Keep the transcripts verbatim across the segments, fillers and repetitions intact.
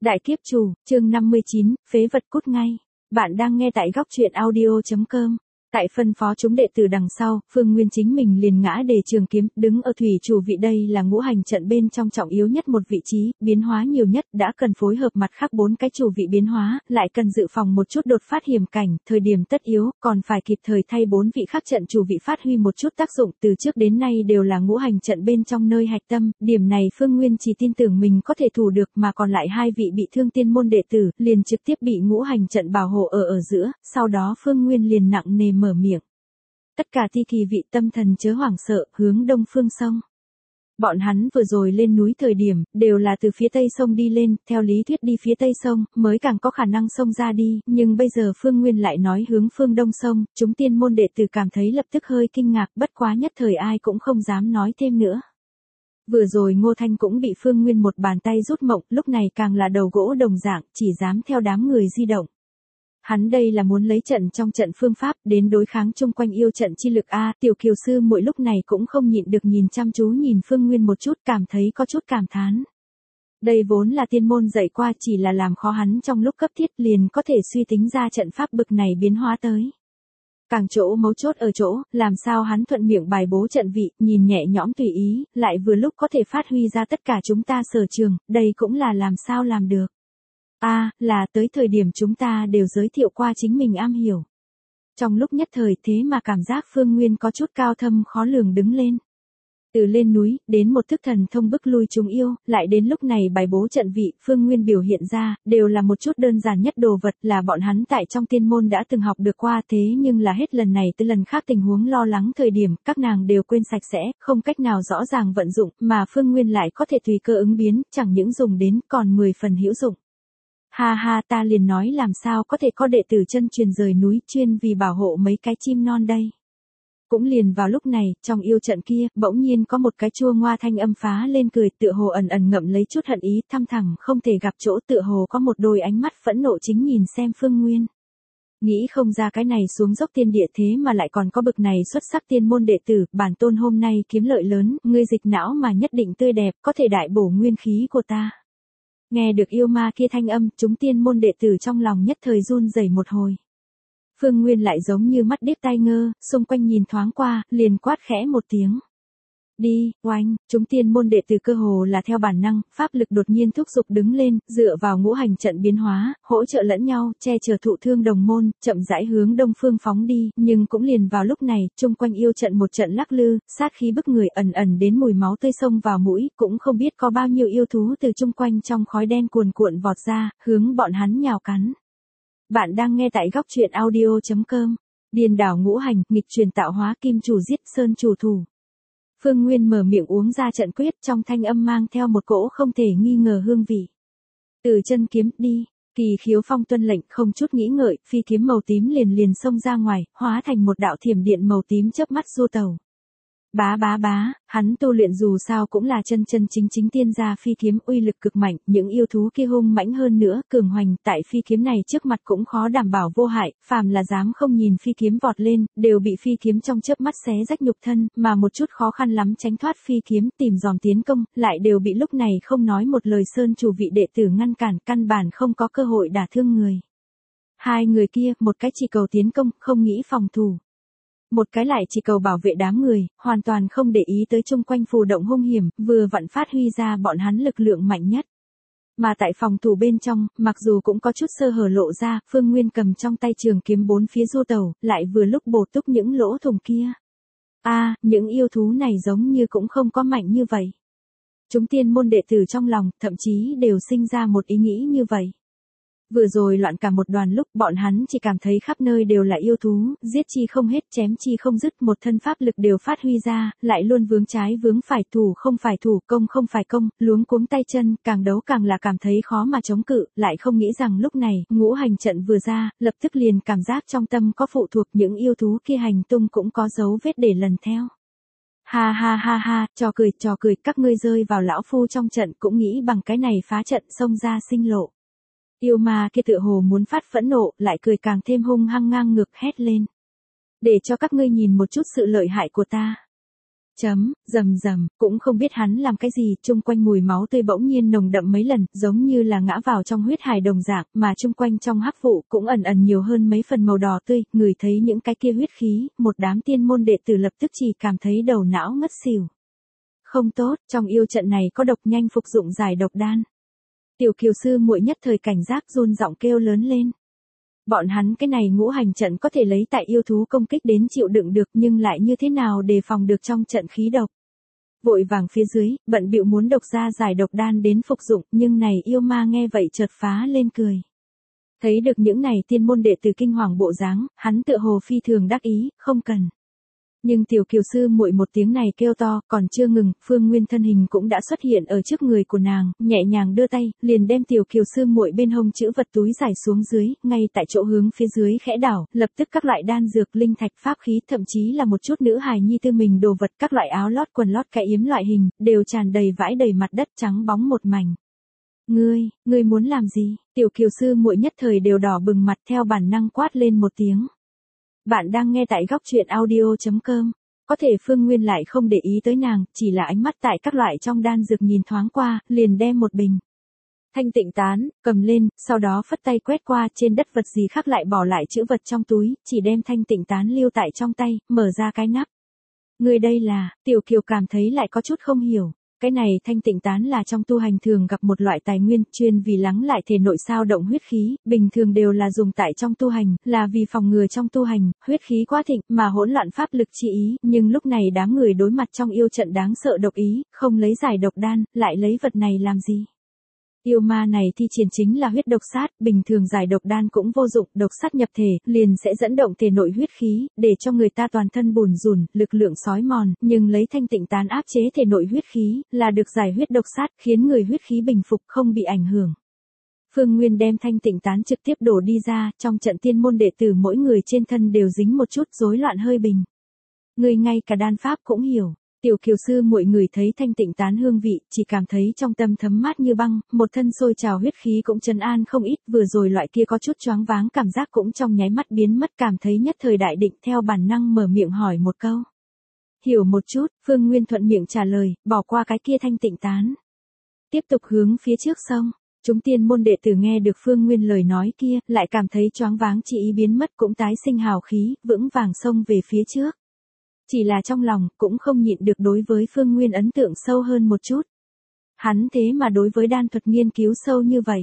Đại kiếp chủ, chương năm mươi chín, phế vật cút ngay. Bạn đang nghe tại góc truyện audio chấm com. Tại phân phó chúng đệ tử đằng sau, Phương Nguyên chính mình liền ngã đề trường kiếm, đứng ở thủy chủ vị, đây là ngũ hành trận bên trong trọng yếu nhất một vị trí, biến hóa nhiều nhất, đã cần phối hợp mặt khác bốn cái chủ vị biến hóa, lại cần dự phòng một chút đột phát hiểm cảnh, thời điểm tất yếu, còn phải kịp thời thay bốn vị khác trận chủ vị phát huy một chút tác dụng, từ trước đến nay đều là ngũ hành trận bên trong nơi hạch tâm, điểm này Phương Nguyên chỉ tin tưởng mình có thể thủ được, mà còn lại hai vị bị thương tiên môn đệ tử, liền trực tiếp bị ngũ hành trận bảo hộ ở ở giữa, sau đó Phương Nguyên liền nặng nề mở miệng. Tất cả thi kỳ vị tâm thần chớ hoảng sợ, hướng đông phương sông. Bọn hắn vừa rồi lên núi thời điểm, đều là từ phía tây sông đi lên, theo lý thuyết đi phía tây sông, mới càng có khả năng sông ra đi, nhưng bây giờ Phương Nguyên lại nói hướng phương đông sông, chúng tiên môn đệ tử cảm thấy lập tức hơi kinh ngạc, bất quá nhất thời ai cũng không dám nói thêm nữa. Vừa rồi Ngô Thanh cũng bị Phương Nguyên một bàn tay rút mộng, lúc này càng là đầu gỗ đồng dạng, chỉ dám theo đám người di động. Hắn đây là muốn lấy trận trong trận phương pháp đến đối kháng chung quanh yêu trận chi lực a. Tiểu Kiều sư muội lúc này cũng không nhịn được nhìn chăm chú nhìn Phương Nguyên một chút, cảm thấy có chút cảm thán. Đây vốn là tiên môn dạy qua, chỉ là làm khó hắn trong lúc cấp thiết liền có thể suy tính ra trận pháp bực này biến hóa tới. Càng chỗ mấu chốt ở chỗ, làm sao hắn thuận miệng bài bố trận vị, nhìn nhẹ nhõm tùy ý, lại vừa lúc có thể phát huy ra tất cả chúng ta sở trường, đây cũng là làm sao làm được. A, à, là tới thời điểm chúng ta đều giới thiệu qua chính mình am hiểu. Trong lúc nhất thời thế mà cảm giác Phương Nguyên có chút cao thâm khó lường đứng lên. Từ lên núi, đến một thức thần thông bức lui chúng yêu, lại đến lúc này bài bố trận vị, Phương Nguyên biểu hiện ra, đều là một chút đơn giản nhất đồ vật là bọn hắn tại trong tiên môn đã từng học được qua, thế nhưng là hết lần này tới lần khác tình huống lo lắng thời điểm, các nàng đều quên sạch sẽ, không cách nào rõ ràng vận dụng, mà Phương Nguyên lại có thể tùy cơ ứng biến, chẳng những dùng đến, còn mười phần hữu dụng. Ha ha, ta liền nói làm sao có thể có đệ tử chân truyền rời núi chuyên vì bảo hộ mấy cái chim non đây. Cũng liền vào lúc này, trong yêu trận kia, bỗng nhiên có một cái chua ngoa thanh âm phá lên cười, tựa hồ ẩn ẩn ngậm lấy chút hận ý, thăm thẳm không thể gặp chỗ, tựa hồ có một đôi ánh mắt phẫn nộ chính nhìn xem Phương Nguyên. Nghĩ không ra cái này xuống dốc tiên địa thế mà lại còn có bực này xuất sắc tiên môn đệ tử, bản tôn hôm nay kiếm lợi lớn, ngươi dịch não mà nhất định tươi đẹp, có thể đại bổ nguyên khí của ta. Nghe được yêu ma kia thanh âm, chúng tiên môn đệ tử trong lòng nhất thời run rẩy một hồi. Phương Nguyên lại giống như mắt điếc tai ngơ, xung quanh nhìn thoáng qua, liền quát khẽ một tiếng. Đi, oanh, chúng tiên môn đệ tử cơ hồ là theo bản năng, pháp lực đột nhiên thúc giục đứng lên, dựa vào ngũ hành trận biến hóa, hỗ trợ lẫn nhau, che chở thụ thương đồng môn, chậm rãi hướng đông phương phóng đi, nhưng cũng liền vào lúc này, chung quanh yêu trận một trận lắc lư, sát khí bức người ẩn ẩn đến mùi máu tươi xông vào mũi, cũng không biết có bao nhiêu yêu thú từ chung quanh trong khói đen cuồn cuộn vọt ra, hướng bọn hắn nhào cắn. Bạn đang nghe tại góc truyện audio chấm com. Điền đảo ngũ hành, nghịch truyền tạo hóa, kim chủ giết sơn chủ thủ. Phương Nguyên mở miệng uống ra trận quyết, trong thanh âm mang theo một cỗ không thể nghi ngờ hương vị. Từ chân kiếm đi, Kỳ Khiếu Phong tuân lệnh, không chút nghĩ ngợi, phi kiếm màu tím liền liền xông ra ngoài, hóa thành một đạo thiểm điện màu tím chớp mắt du tàu. Bá bá bá, hắn tu luyện dù sao cũng là chân chân chính chính tiên gia phi kiếm, uy lực cực mạnh, những yêu thú kia hung mãnh hơn nữa, cường hoành, tại phi kiếm này trước mặt cũng khó đảm bảo vô hại, phàm là dám không nhìn phi kiếm vọt lên, đều bị phi kiếm trong chớp mắt xé rách nhục thân, mà một chút khó khăn lắm tránh thoát phi kiếm, tìm dòm tiến công, lại đều bị lúc này không nói một lời sơn chủ vị đệ tử ngăn cản, căn bản không có cơ hội đả thương người. Hai người kia, một cái chỉ cầu tiến công, không nghĩ phòng thủ. Một cái lại chỉ cầu bảo vệ đám người, hoàn toàn không để ý tới chung quanh phù động hung hiểm, vừa vặn phát huy ra bọn hắn lực lượng mạnh nhất. Mà tại phòng thủ bên trong, mặc dù cũng có chút sơ hở lộ ra, Phương Nguyên cầm trong tay trường kiếm bốn phía du tàu, lại vừa lúc bổ túc những lỗ thủng kia. A, à, những yêu thú này giống như cũng không có mạnh như vậy. Chúng tiên môn đệ tử trong lòng, thậm chí đều sinh ra một ý nghĩ như vậy. Vừa rồi loạn cả một đoàn lúc bọn hắn chỉ cảm thấy khắp nơi đều là yêu thú, giết chi không hết, chém chi không dứt, một thân pháp lực đều phát huy ra, lại luôn vướng trái vướng phải, thủ không phải thủ, công không phải công, luống cuống tay chân, càng đấu càng là cảm thấy khó mà chống cự, lại không nghĩ rằng lúc này, ngũ hành trận vừa ra, lập tức liền cảm giác trong tâm có phụ thuộc, những yêu thú kia hành tung cũng có dấu vết để lần theo. Ha ha ha ha, trò cười trò cười, các ngươi rơi vào lão phu trong trận cũng nghĩ bằng cái này phá trận xông ra sinh lộ. Yêu ma kia tựa hồ muốn phát phẫn nộ, lại cười càng thêm hung hăng ngang ngược hét lên. Để cho các ngươi nhìn một chút sự lợi hại của ta. Chấm, rầm rầm, cũng không biết hắn làm cái gì, chung quanh mùi máu tươi bỗng nhiên nồng đậm mấy lần, giống như là ngã vào trong huyết hải đồng dạng, mà chung quanh trong hắc vụ cũng ẩn ẩn nhiều hơn mấy phần màu đỏ tươi, người thấy những cái kia huyết khí, một đám tiên môn đệ tử lập tức chỉ cảm thấy đầu não ngất xỉu. Không tốt, trong yêu trận này có độc, nhanh phục dụng giải độc đan. Tiểu Kiều sư muội nhất thời cảnh giác run giọng kêu lớn lên. Bọn hắn cái này ngũ hành trận có thể lấy tại yêu thú công kích đến chịu đựng được, nhưng lại như thế nào đề phòng được trong trận khí độc. Vội vàng phía dưới, bận bịu muốn độc ra giải độc đan đến phục dụng, nhưng này yêu ma nghe vậy chợt phá lên cười. Thấy được những này tiên môn đệ tử kinh hoàng bộ dáng, hắn tựa hồ phi thường đắc ý, không cần. Nhưng Tiểu Kiều sư muội một tiếng này kêu to, còn chưa ngừng, Phương Nguyên thân hình cũng đã xuất hiện ở trước người của nàng, nhẹ nhàng đưa tay, liền đem Tiểu Kiều sư muội bên hông chữ vật túi giải xuống dưới, ngay tại chỗ hướng phía dưới khẽ đảo, lập tức các loại đan dược, linh thạch, pháp khí, thậm chí là một chút nữ hài nhi tư mình đồ vật, các loại áo lót, quần lót, cái yếm loại hình, đều tràn đầy vãi đầy mặt đất trắng bóng một mảnh. Ngươi, ngươi muốn làm gì? Tiểu Kiều sư muội nhất thời đều đỏ bừng mặt, theo bản năng quát lên một tiếng. Bạn đang nghe tại góc truyện audio chấm com. Có thể Phương Nguyên lại không để ý tới nàng, chỉ là ánh mắt tại các loại trong đan dược nhìn thoáng qua, liền đem một bình thanh tịnh tán, cầm lên, sau đó phất tay quét qua, trên đất vật gì khác lại bỏ lại chữ vật trong túi, chỉ đem thanh tịnh tán lưu tại trong tay, mở ra cái nắp. Người đây là, Tiểu Kiều cảm thấy lại có chút không hiểu. Cái này thanh tịnh tán là trong tu hành thường gặp một loại tài nguyên, chuyên vì lắng lại thể nội sao động huyết khí, bình thường đều là dùng tại trong tu hành, là vì phòng ngừa trong tu hành, huyết khí quá thịnh, mà hỗn loạn pháp lực chi ý, nhưng lúc này đám người đối mặt trong yêu trận đáng sợ độc ý, không lấy giải độc đan, lại lấy vật này làm gì? Yêu ma này thi triển chính là huyết độc sát, bình thường giải độc đan cũng vô dụng, độc sát nhập thể, liền sẽ dẫn động thể nội huyết khí, để cho người ta toàn thân bùn rùn, lực lượng sói mòn, nhưng lấy thanh tịnh tán áp chế thể nội huyết khí, là được giải huyết độc sát, khiến người huyết khí bình phục, không bị ảnh hưởng. Phương Nguyên đem thanh tịnh tán trực tiếp đổ đi ra, trong trận tiên môn đệ tử mỗi người trên thân đều dính một chút rối loạn hơi bình. Người ngay cả đan pháp cũng hiểu. Tiểu Kiều sư muội người thấy thanh tịnh tán hương vị, chỉ cảm thấy trong tâm thấm mát như băng, một thân sôi trào huyết khí cũng trấn an không ít, vừa rồi loại kia có chút choáng váng cảm giác cũng trong nháy mắt biến mất, cảm thấy nhất thời đại định, theo bản năng mở miệng hỏi một câu. Hiểu một chút, Phương Nguyên thuận miệng trả lời, bỏ qua cái kia thanh tịnh tán. Tiếp tục hướng phía trước sông. Chúng tiên môn đệ tử nghe được Phương Nguyên lời nói kia, lại cảm thấy choáng váng chỉ ý biến mất, cũng tái sinh hào khí, vững vàng xông về phía trước. Chỉ là trong lòng, cũng không nhịn được đối với Phương Nguyên ấn tượng sâu hơn một chút. Hắn thế mà đối với đan thuật nghiên cứu sâu như vậy.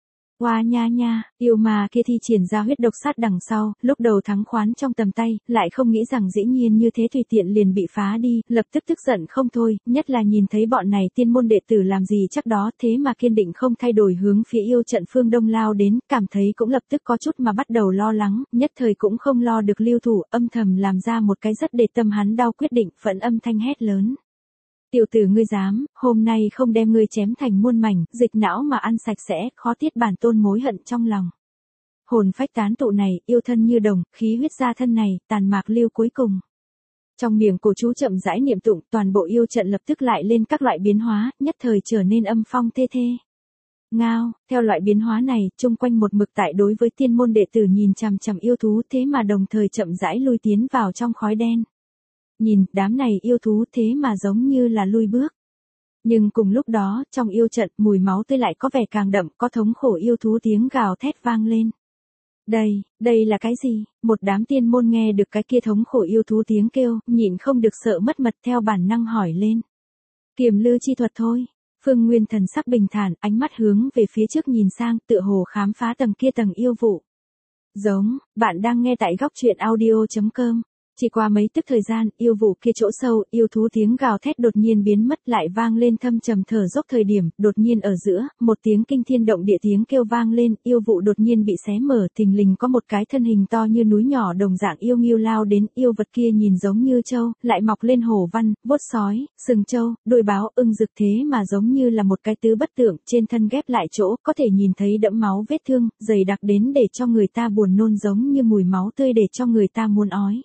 Hoa nha nha, yêu ma kia thi triển ra huyết độc sát đằng sau, lúc đầu thắng khoán trong tầm tay, lại không nghĩ rằng dĩ nhiên như thế tùy tiện liền bị phá đi, lập tức tức giận không thôi, nhất là nhìn thấy bọn này tiên môn đệ tử làm gì chắc đó, thế mà kiên định không thay đổi hướng phía yêu trận phương đông lao đến, cảm thấy cũng lập tức có chút mà bắt đầu lo lắng, nhất thời cũng không lo được lưu thủ, âm thầm làm ra một cái rất để tâm hắn đau quyết định, phẫn âm thanh hét lớn. Tiểu tử ngươi dám, hôm nay không đem ngươi chém thành muôn mảnh, dịch não mà ăn sạch sẽ, khó tiết bản tôn mối hận trong lòng. Hồn phách tán tụ này, yêu thân như đồng, khí huyết ra thân này, tàn mạc lưu cuối cùng. Trong miệng cổ chú chậm rãi niệm tụng, toàn bộ yêu trận lập tức lại lên các loại biến hóa, nhất thời trở nên âm phong thê thê. Ngao, theo loại biến hóa này, chung quanh một mực tại đối với tiên môn đệ tử nhìn chằm chằm yêu thú thế mà đồng thời chậm rãi lui tiến vào trong khói đen. Nhìn, đám này yêu thú thế mà giống như là lui bước. Nhưng cùng lúc đó, trong yêu trận, mùi máu tươi lại có vẻ càng đậm, có thống khổ yêu thú tiếng gào thét vang lên. Đây, đây là cái gì? Một đám tiên môn nghe được cái kia thống khổ yêu thú tiếng kêu, nhịn không được sợ mất mật theo bản năng hỏi lên. Kiềm lư chi thuật thôi. Phương Nguyên thần sắc bình thản, ánh mắt hướng về phía trước nhìn sang, tựa hồ khám phá tầng kia tầng yêu vụ. Giống, bạn đang nghe tại góc truyện audio chấm com. Chỉ qua mấy tức thời gian, yêu vụ kia chỗ sâu, yêu thú tiếng gào thét đột nhiên biến mất lại vang lên thâm trầm thở dốc thời điểm, đột nhiên ở giữa, một tiếng kinh thiên động địa tiếng kêu vang lên, yêu vụ đột nhiên bị xé mở, thình lình có một cái thân hình to như núi nhỏ đồng dạng yêu nghiêu lao đến, yêu vật kia nhìn giống như trâu, lại mọc lên hổ văn, vuốt sói, sừng trâu, đuôi báo, ưng rực thế mà giống như là một cái tứ bất tượng, trên thân ghép lại chỗ, có thể nhìn thấy đẫm máu vết thương, dày đặc đến để cho người ta buồn nôn giống như mùi máu tươi để cho người ta muốn ói.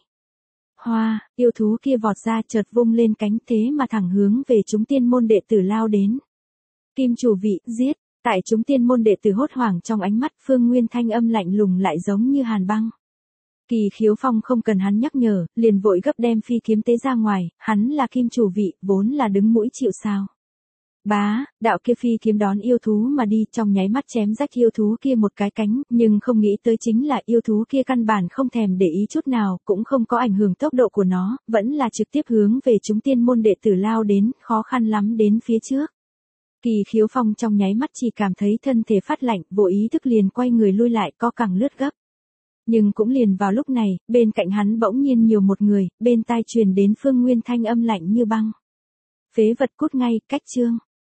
Hoa, yêu thú kia vọt ra chợt vung lên cánh thế mà thẳng hướng về chúng tiên môn đệ tử lao đến. Kim chủ vị, giết, tại chúng tiên môn đệ tử hốt hoảng trong ánh mắt Phương Nguyên thanh âm lạnh lùng lại giống như hàn băng. Kỳ Khiếu Phong không cần hắn nhắc nhở, liền vội gấp đem phi kiếm tế ra ngoài, hắn là kim chủ vị, vốn là đứng mũi chịu sào. Bá, đạo kia phi kiếm đón yêu thú mà đi, trong nháy mắt chém rách yêu thú kia một cái cánh, nhưng không nghĩ tới chính là yêu thú kia căn bản không thèm để ý chút nào, cũng không có ảnh hưởng tốc độ của nó, vẫn là trực tiếp hướng về chúng tiên môn đệ tử lao đến, khó khăn lắm đến phía trước. Kỳ Khiếu Phong trong nháy mắt chỉ cảm thấy thân thể phát lạnh, vô ý thức liền quay người lui lại, co cẳng lướt gấp. Nhưng cũng liền vào lúc này, bên cạnh hắn bỗng nhiên nhiều một người, bên tai truyền đến Phương Nguyên thanh âm lạnh như băng. Phế vật cút ngay, cách chương.